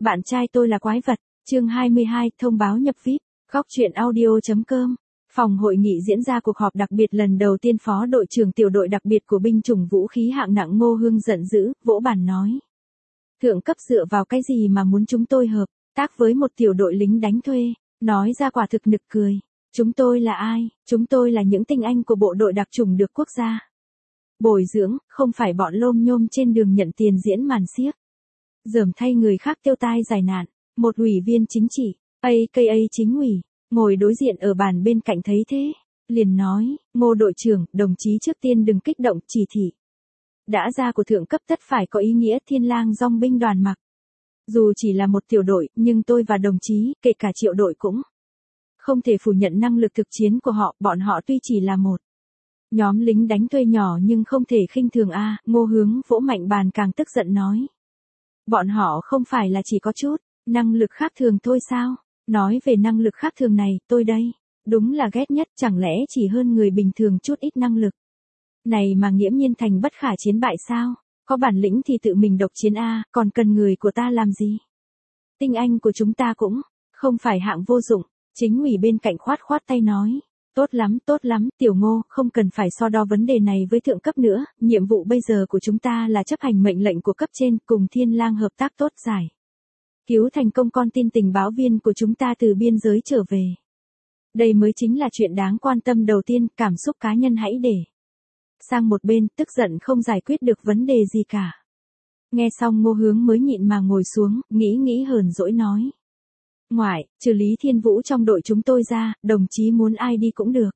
Bạn trai tôi là quái vật. Chương 22, thông báo nhập VIP. Góc truyện audio.com. Phòng hội nghị diễn ra cuộc họp đặc biệt lần đầu tiên, Phó đội trưởng tiểu đội đặc biệt của binh chủng vũ khí hạng nặng Ngô Hương giận dữ, vỗ bàn nói. Thượng cấp dựa vào cái gì mà muốn chúng tôi hợp tác với một tiểu đội lính đánh thuê, nói ra quả thực nực cười. Chúng tôi là ai? Chúng tôi là những tinh anh của bộ đội đặc chủng được quốc gia bồi dưỡng, không phải bọn lôm nhôm trên đường nhận tiền diễn màn xiếc. Dởm thay người khác tiêu tai giải nạn. Một ủy viên chính trị, AKA chính ủy, ngồi đối diện ở bàn bên cạnh thấy thế, liền nói, Ngô đội trưởng, đồng chí trước tiên đừng kích động, chỉ thị đã ra của thượng cấp tất phải có ý nghĩa. Thiên lang dong binh đoàn mặc dù chỉ là một tiểu đội, nhưng tôi và đồng chí, kể cả triệu đội cũng không thể phủ nhận năng lực thực chiến của họ. Bọn họ tuy chỉ là một nhóm lính đánh thuê nhỏ nhưng không thể khinh thường a. Ngô Hướng vỗ mạnh bàn càng tức giận nói. Bọn họ không phải là chỉ có chút năng lực khác thường thôi sao? Nói về năng lực khác thường này, tôi đây đúng là ghét nhất. Chẳng lẽ chỉ hơn người bình thường chút ít năng lực này mà nghiễm nhiên thành bất khả chiến bại sao? Có bản lĩnh thì tự mình độc chiến a, còn cần người của ta làm gì? Tinh anh của chúng ta cũng không phải hạng vô dụng. Chính ủy bên cạnh khoát khoát tay nói. Tốt lắm, tiểu Ngô, không cần phải so đo vấn đề này với thượng cấp nữa. Nhiệm vụ bây giờ của chúng ta là chấp hành mệnh lệnh của cấp trên, cùng Thiên lang hợp tác tốt giải cứu thành công con tin tình báo viên của chúng ta từ biên giới trở về. Đây mới chính là chuyện đáng quan tâm đầu tiên. Cảm xúc cá nhân hãy để sang một bên, tức giận không giải quyết được vấn đề gì cả. Nghe xong Ngô Hướng mới nhịn mà ngồi xuống, nghĩ hờn dỗi nói. Ngoại, trừ Lý Thiên Vũ trong đội chúng tôi ra, đồng chí muốn ai đi cũng được.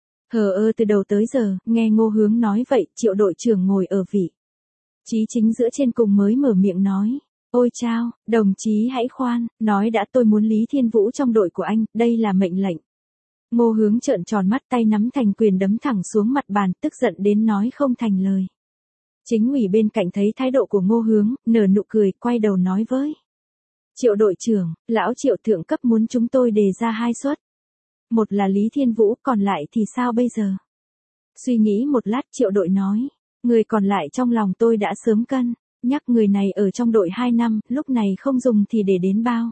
Từ đầu tới giờ, nghe Ngô Hướng nói vậy, triệu đội trưởng ngồi ở vị trí chính giữa trên cùng mới mở miệng nói. Ôi chao, đồng chí hãy khoan, nói đã, tôi muốn Lý Thiên Vũ trong đội của anh, đây là mệnh lệnh. Ngô Hướng trợn tròn mắt, tay nắm thành quyền đấm thẳng xuống mặt bàn, tức giận đến nói không thành lời. Chính ủy bên cạnh thấy thái độ của Ngô Hướng, nở nụ cười, quay đầu nói với Triệu đội trưởng, lão Triệu, thượng cấp muốn chúng tôi đề ra 2 suất. Một là Lý Thiên Vũ, còn lại thì sao bây giờ? Suy nghĩ một lát, Triệu đội nói. Người còn lại trong lòng tôi đã sớm cân nhắc, người này ở trong đội 2 năm, lúc này không dùng thì để đến bao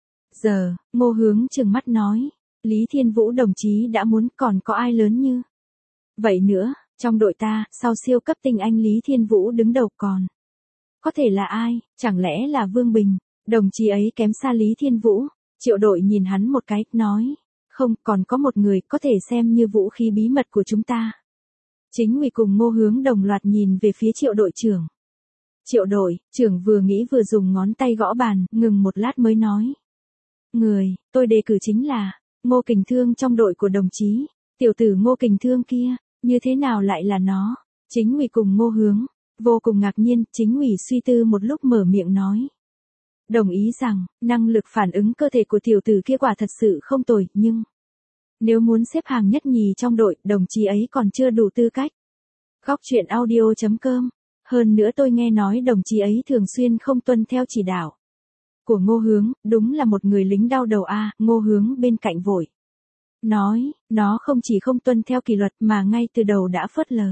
giờ? Ngô Hướng trừng mắt nói. Lý Thiên Vũ đồng chí đã muốn, còn có ai lớn như vậy nữa? Trong đội ta, sau siêu cấp tinh anh Lý Thiên Vũ đứng đầu còn có thể là ai? Chẳng lẽ là Vương Bình? Đồng chí ấy kém xa Lý Thiên Vũ. Triệu đội nhìn hắn một cái, nói. Không, còn có một người có thể xem như vũ khí bí mật của chúng ta. Chính ủy cùng Ngô Hướng đồng loạt nhìn về phía triệu đội trưởng. Triệu đội trưởng vừa nghĩ vừa dùng ngón tay gõ bàn, ngừng một lát mới nói. Người tôi đề cử chính là Ngô Kình Thương trong đội của đồng chí. Tiểu tử Ngô Kình Thương kia, như thế nào lại là nó? Chính ủy cùng Ngô Hướng vô cùng ngạc nhiên. Chính ủy suy tư một lúc mở miệng nói. Đồng ý rằng, năng lực phản ứng cơ thể của tiểu tử kia quả thật sự không tồi, nhưng nếu muốn xếp hàng nhất nhì trong đội, đồng chí ấy còn chưa đủ tư cách. Góc truyện audio.com. Hơn nữa tôi nghe nói đồng chí ấy thường xuyên không tuân theo chỉ đạo của Ngô Hướng, đúng là một người lính đau đầu a. Ngô Hướng bên cạnh vội nói, nó không chỉ không tuân theo kỷ luật mà ngay từ đầu đã phớt lờ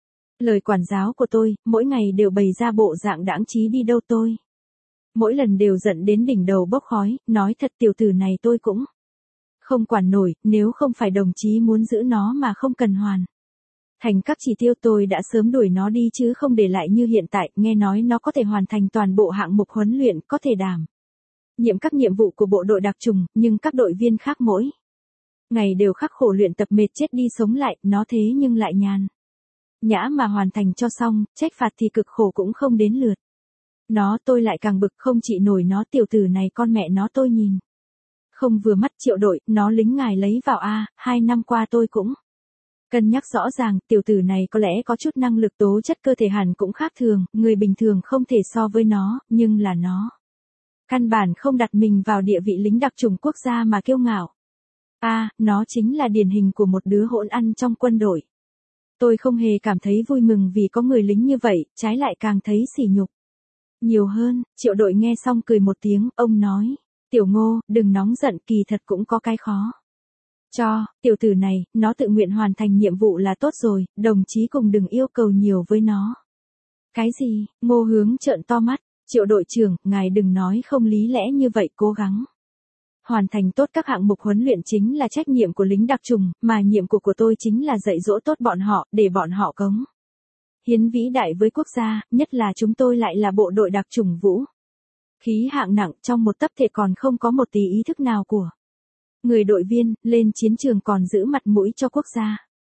lời quản giáo của tôi, mỗi ngày đều bày ra bộ dạng đãng trí đi đâu tôi mỗi lần đều giận đến đỉnh đầu bốc khói. Nói thật, tiểu tử này tôi cũng không quản nổi, nếu không phải đồng chí muốn giữ nó mà không cần hoàn thành các chỉ tiêu, tôi đã sớm đuổi nó đi chứ không để lại như hiện tại. Nghe nói nó có thể hoàn thành toàn bộ hạng mục huấn luyện, có thể đảm nhiệm các nhiệm vụ của bộ đội đặc chủng, nhưng các đội viên khác mỗi ngày đều khắc khổ luyện tập mệt chết đi sống lại, nó thế nhưng lại nhàn nhã mà hoàn thành cho xong, trách phạt thì cực khổ cũng không đến lượt nó. Tôi lại càng bực không trị nổi nó. Tiểu tử này con mẹ nó tôi nhìn không vừa mắt. Triệu đội, nó lính ngài lấy vào a. 2 năm qua tôi cũng cân nhắc rõ ràng, tiểu tử này có lẽ có chút năng lực, tố chất cơ thể hẳn cũng khác thường, người bình thường không thể so với nó, nhưng là nó căn bản không đặt mình vào địa vị lính đặc chủng quốc gia mà kiêu ngạo. Nó chính là điển hình của một đứa hỗn ăn trong quân đội. Tôi không hề cảm thấy vui mừng vì có người lính như vậy, trái lại càng thấy sỉ nhục nhiều hơn. Triệu đội nghe xong cười một tiếng, ông nói. Tiểu Ngô, đừng nóng giận, kỳ thật cũng có cái khó cho tiểu tử này, nó tự nguyện hoàn thành nhiệm vụ là tốt rồi, đồng chí cùng đừng yêu cầu nhiều với nó. Cái gì? Ngô Hướng trợn to mắt. Triệu đội trưởng, ngài đừng nói không lý lẽ như vậy, cố gắng hoàn thành tốt các hạng mục huấn luyện chính là trách nhiệm của lính đặc trùng, mà nhiệm vụ của tôi chính là dạy dỗ tốt bọn họ, để bọn họ cống hiến vĩ đại với quốc gia, nhất là chúng tôi lại là bộ đội đặc chủng vũ khí hạng nặng, trong một tấc thể còn không có một tí ý thức nào của người đội viên, lên chiến trường còn giữ mặt mũi cho quốc gia.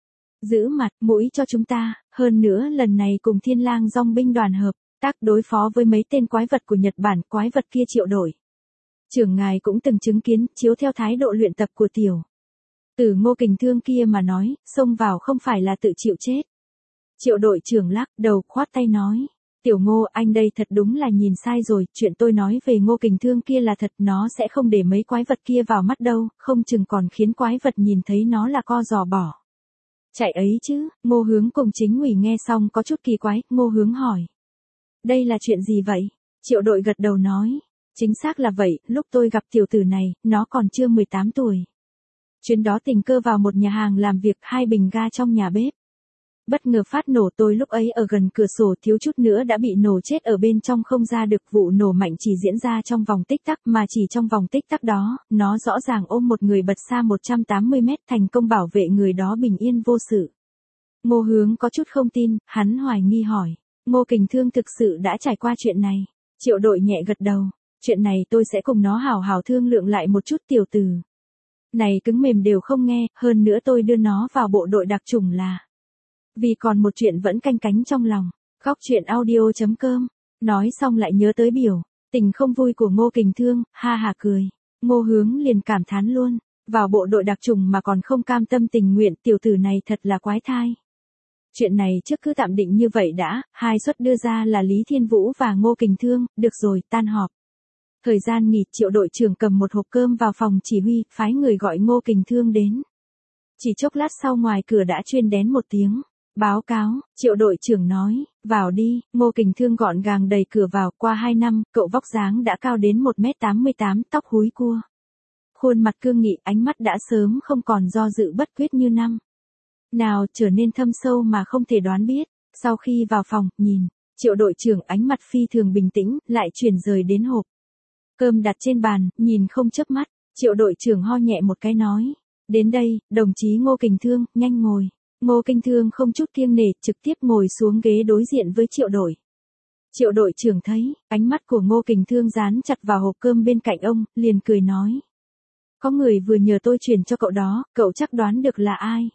Giữ mặt mũi cho chúng ta, hơn nữa lần này cùng Thiên Lang Dong binh đoàn hợp tác đối phó với mấy tên quái vật của Nhật Bản, quái vật kia Triệu đội trưởng ngài cũng từng chứng kiến, chiếu theo thái độ luyện tập của tiểu tử Ngô Kình Thương kia mà nói, xông vào không phải là tự chịu chết. Triệu đội trưởng lắc đầu khoát tay nói, tiểu Ngô, anh đây thật đúng là nhìn sai rồi, chuyện tôi nói về Ngô Kình Thương kia là thật, nó sẽ không để mấy quái vật kia vào mắt đâu, không chừng còn khiến quái vật nhìn thấy nó là co giò bỏ chạy ấy chứ. Ngô Hướng cùng Chính ủy nghe xong có chút kỳ quái, Ngô Hướng hỏi, đây là chuyện gì vậy? Triệu đội gật đầu nói, chính xác là vậy, lúc tôi gặp tiểu tử này, nó còn chưa 18 tuổi. Chuyến đó tình cờ vào một nhà hàng làm việc, 2 bình ga trong nhà bếp bất ngờ phát nổ, tôi lúc ấy ở gần cửa sổ, thiếu chút nữa đã bị nổ chết ở bên trong không ra được. Vụ nổ mạnh chỉ diễn ra trong vòng tích tắc, mà chỉ trong vòng tích tắc đó, nó rõ ràng ôm một người bật xa 180 mét, thành công bảo vệ người đó bình yên vô sự. Ngô Hướng có chút không tin, hắn hoài nghi hỏi, Ngô Kình Thương thực sự đã trải qua chuyện này? Triệu đội nhẹ gật đầu, chuyện này tôi sẽ cùng nó hào hào thương lượng lại một chút, tiểu tử này cứng mềm đều không nghe, hơn nữa tôi đưa nó vào bộ đội đặc chủng là vì còn một chuyện vẫn canh cánh trong lòng. Góc truyện audio.com. Nói xong lại nhớ tới biểu tình không vui của Ngô Kình Thương, ha ha cười. Ngô Hướng liền cảm thán luôn, vào bộ đội đặc chủng mà còn không cam tâm tình nguyện, tiểu tử này thật là quái thai. Chuyện này trước cứ tạm định như vậy đã, 2 suất đưa ra là Lý Thiên Vũ và Ngô Kình Thương, được rồi, tan họp. Thời gian nghỉ, Triệu đội trưởng cầm một hộp cơm vào phòng chỉ huy, phái người gọi Ngô Kình Thương đến. Chỉ chốc lát sau ngoài cửa đã chuyên đến một tiếng báo cáo. Triệu đội trưởng nói, vào đi. Ngô Kình Thương gọn gàng đẩy cửa vào. Qua 2 năm, cậu vóc dáng đã cao đến 1m88, tóc húi cua, khuôn mặt cương nghị, ánh mắt đã sớm không còn do dự bất quyết như năm nào, trở nên thâm sâu mà không thể đoán biết. Sau khi vào phòng, nhìn Triệu đội trưởng, ánh mặt phi thường bình tĩnh, lại chuyển rời đến hộp cơm đặt trên bàn, nhìn không chớp mắt. Triệu đội trưởng ho nhẹ một cái nói, đến đây, đồng chí Ngô Kình Thương, nhanh ngồi. Ngô Kình Thương không chút kiêng nể, trực tiếp ngồi xuống ghế đối diện với Triệu đội. Triệu đội trưởng thấy, ánh mắt của Ngô Kình Thương dán chặt vào hộp cơm bên cạnh ông, liền cười nói, có người vừa nhờ tôi chuyển cho cậu đó, cậu chắc đoán được là ai.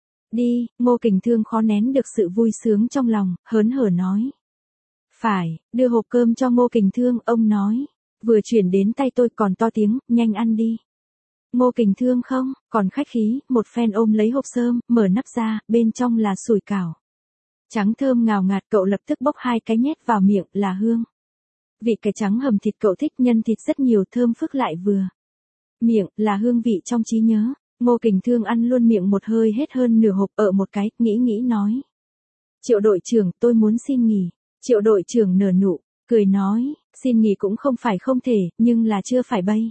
Đi. Ngô Kình Thương khó nén được sự vui sướng trong lòng, hớn hở nói. Phải. Đưa hộp cơm cho Ngô Kình Thương, ông nói, vừa chuyển đến tay tôi, còn to tiếng, nhanh ăn đi. Ngô Kình Thương không còn khách khí, một phen ôm lấy hộp sơm, mở nắp ra, bên trong là sủi cảo trắng thơm ngào ngạt, cậu lập tức bốc 2 cái nhét vào miệng, là hương vị cải trắng hầm thịt, cậu thích nhân thịt rất nhiều, thơm phức lại vừa miệng, là hương vị trong trí nhớ. Ngô Kình Thương ăn luôn miệng một hơi hết hơn nửa hộp, ở một cái, nghĩ nói, Triệu đội trưởng, tôi muốn xin nghỉ. Triệu đội trưởng nở nụ cười nói, xin nghỉ cũng không phải không thể, nhưng là chưa phải bây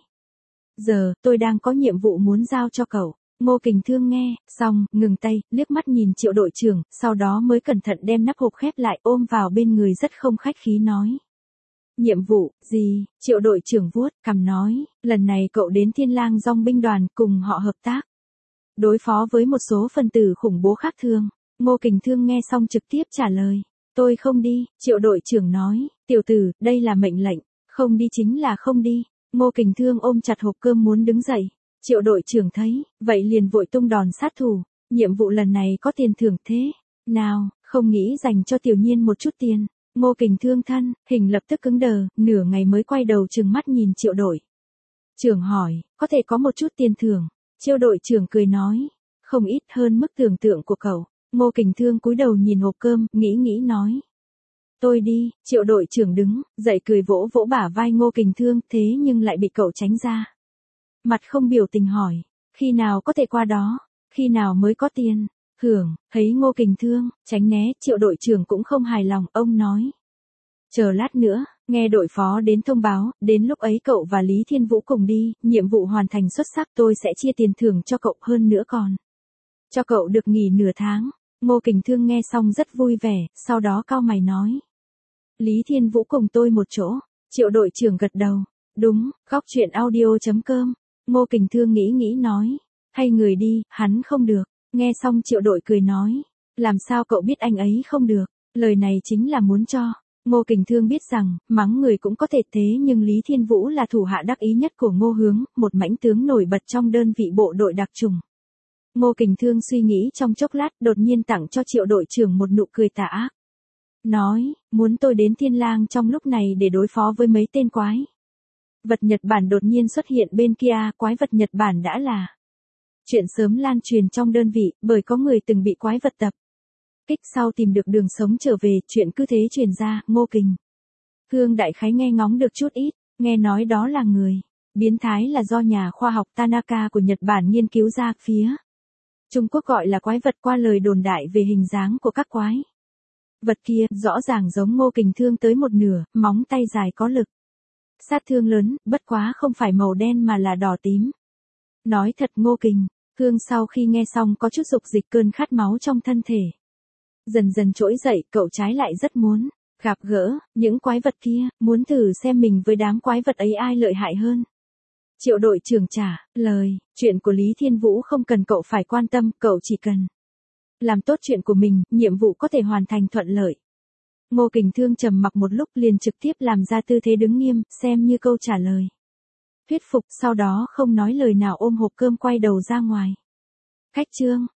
giờ, tôi đang có nhiệm vụ muốn giao cho cậu. Ngô Kình Thương nghe xong, ngừng tay, liếc mắt nhìn Triệu đội trưởng, sau đó mới cẩn thận đem nắp hộp khép lại, ôm vào bên người rất không khách khí nói, nhiệm vụ gì? Triệu đội trưởng vuốt cằm nói, lần này cậu đến Thiên Lang Dong binh đoàn, cùng họ hợp tác đối phó với một số phần tử khủng bố khác thường. Ngô Kình Thương nghe xong trực tiếp trả lời, tôi không đi. Triệu đội trưởng nói, tiểu tử, đây là mệnh lệnh, không đi chính là không đi. Ngô Kình Thương ôm chặt hộp cơm muốn đứng dậy. Triệu đội trưởng thấy, vậy liền vội tung đòn sát thủ, nhiệm vụ lần này có tiền thưởng thế nào, không nghĩ dành cho tiểu nhiên một chút tiền. Ngô Kình Thương thân hình lập tức cứng đờ, nửa ngày mới quay đầu trừng mắt nhìn Triệu đội trưởng hỏi, có thể có một chút tiền thưởng? Triệu đội trưởng cười nói, không ít hơn mức tưởng tượng của cậu. Ngô Kình Thương cúi đầu nhìn hộp cơm, nghĩ nói, tôi đi. Triệu đội trưởng đứng dậy cười vỗ vỗ bả vai Ngô Kình Thương, thế nhưng lại bị cậu tránh ra. Mặt không biểu tình hỏi, khi nào có thể qua đó, khi nào mới có tiền hưởng? Thấy Ngô Kình Thương tránh né, Triệu đội trưởng cũng không hài lòng, ông nói, chờ lát nữa, nghe đội phó đến thông báo, đến lúc ấy cậu và Lý Thiên Vũ cùng đi, nhiệm vụ hoàn thành xuất sắc tôi sẽ chia tiền thưởng cho cậu, hơn nữa còn cho cậu được nghỉ nửa tháng. Ngô Kình Thương nghe xong rất vui vẻ, sau đó cau mày nói, Lý Thiên Vũ cùng tôi một chỗ. Triệu đội trưởng gật đầu. Đúng, góc chuyện audio.com. Ngô Kình Thương nghĩ nói. Hay người đi, hắn không được. Nghe xong Triệu đội cười nói. Làm sao cậu biết anh ấy không được? Lời này chính là muốn cho. Ngô Kình Thương biết rằng, mắng người cũng có thể thế nhưng Lý Thiên Vũ là thủ hạ đắc ý nhất của Ngô Hướng, một mãnh tướng nổi bật trong đơn vị bộ đội đặc chủng. Ngô Kình Thương suy nghĩ trong chốc lát đột nhiên tặng cho Triệu đội trưởng một nụ cười tà ác. Nói, muốn tôi đến Thiên Lang trong lúc này để đối phó với mấy tên quái vật Nhật Bản đột nhiên xuất hiện bên kia, quái vật Nhật Bản đã là chuyện sớm lan truyền trong đơn vị, bởi có người từng bị quái vật tập kích sau tìm được đường sống trở về, chuyện cứ thế truyền ra. Ngô Kình Thương đại khái nghe ngóng được chút ít, nghe nói đó là người biến thái là do nhà khoa học Tanaka của Nhật Bản nghiên cứu ra, phía Trung Quốc gọi là quái vật, qua lời đồn đại về hình dáng của các quái vật kia, rõ ràng giống Ngô Kình Thương tới một nửa, móng tay dài có lực sát thương lớn, bất quá không phải màu đen mà là đỏ tím. Nói thật Ngô Kình Thương sau khi nghe xong có chút dục dịch, cơn khát máu trong thân thể dần dần trỗi dậy, cậu trái lại rất muốn gặp gỡ những quái vật kia, muốn thử xem mình với đám quái vật ấy ai lợi hại hơn. Triệu đội trưởng trả lời, chuyện của Lý Thiên Vũ không cần cậu phải quan tâm, cậu chỉ cần làm tốt chuyện của mình, nhiệm vụ có thể hoàn thành thuận lợi. Ngô Kình Thương trầm mặc một lúc liền trực tiếp làm ra tư thế đứng nghiêm, xem như câu trả lời thuyết phục, sau đó không nói lời nào ôm hộp cơm quay đầu ra ngoài khách trương.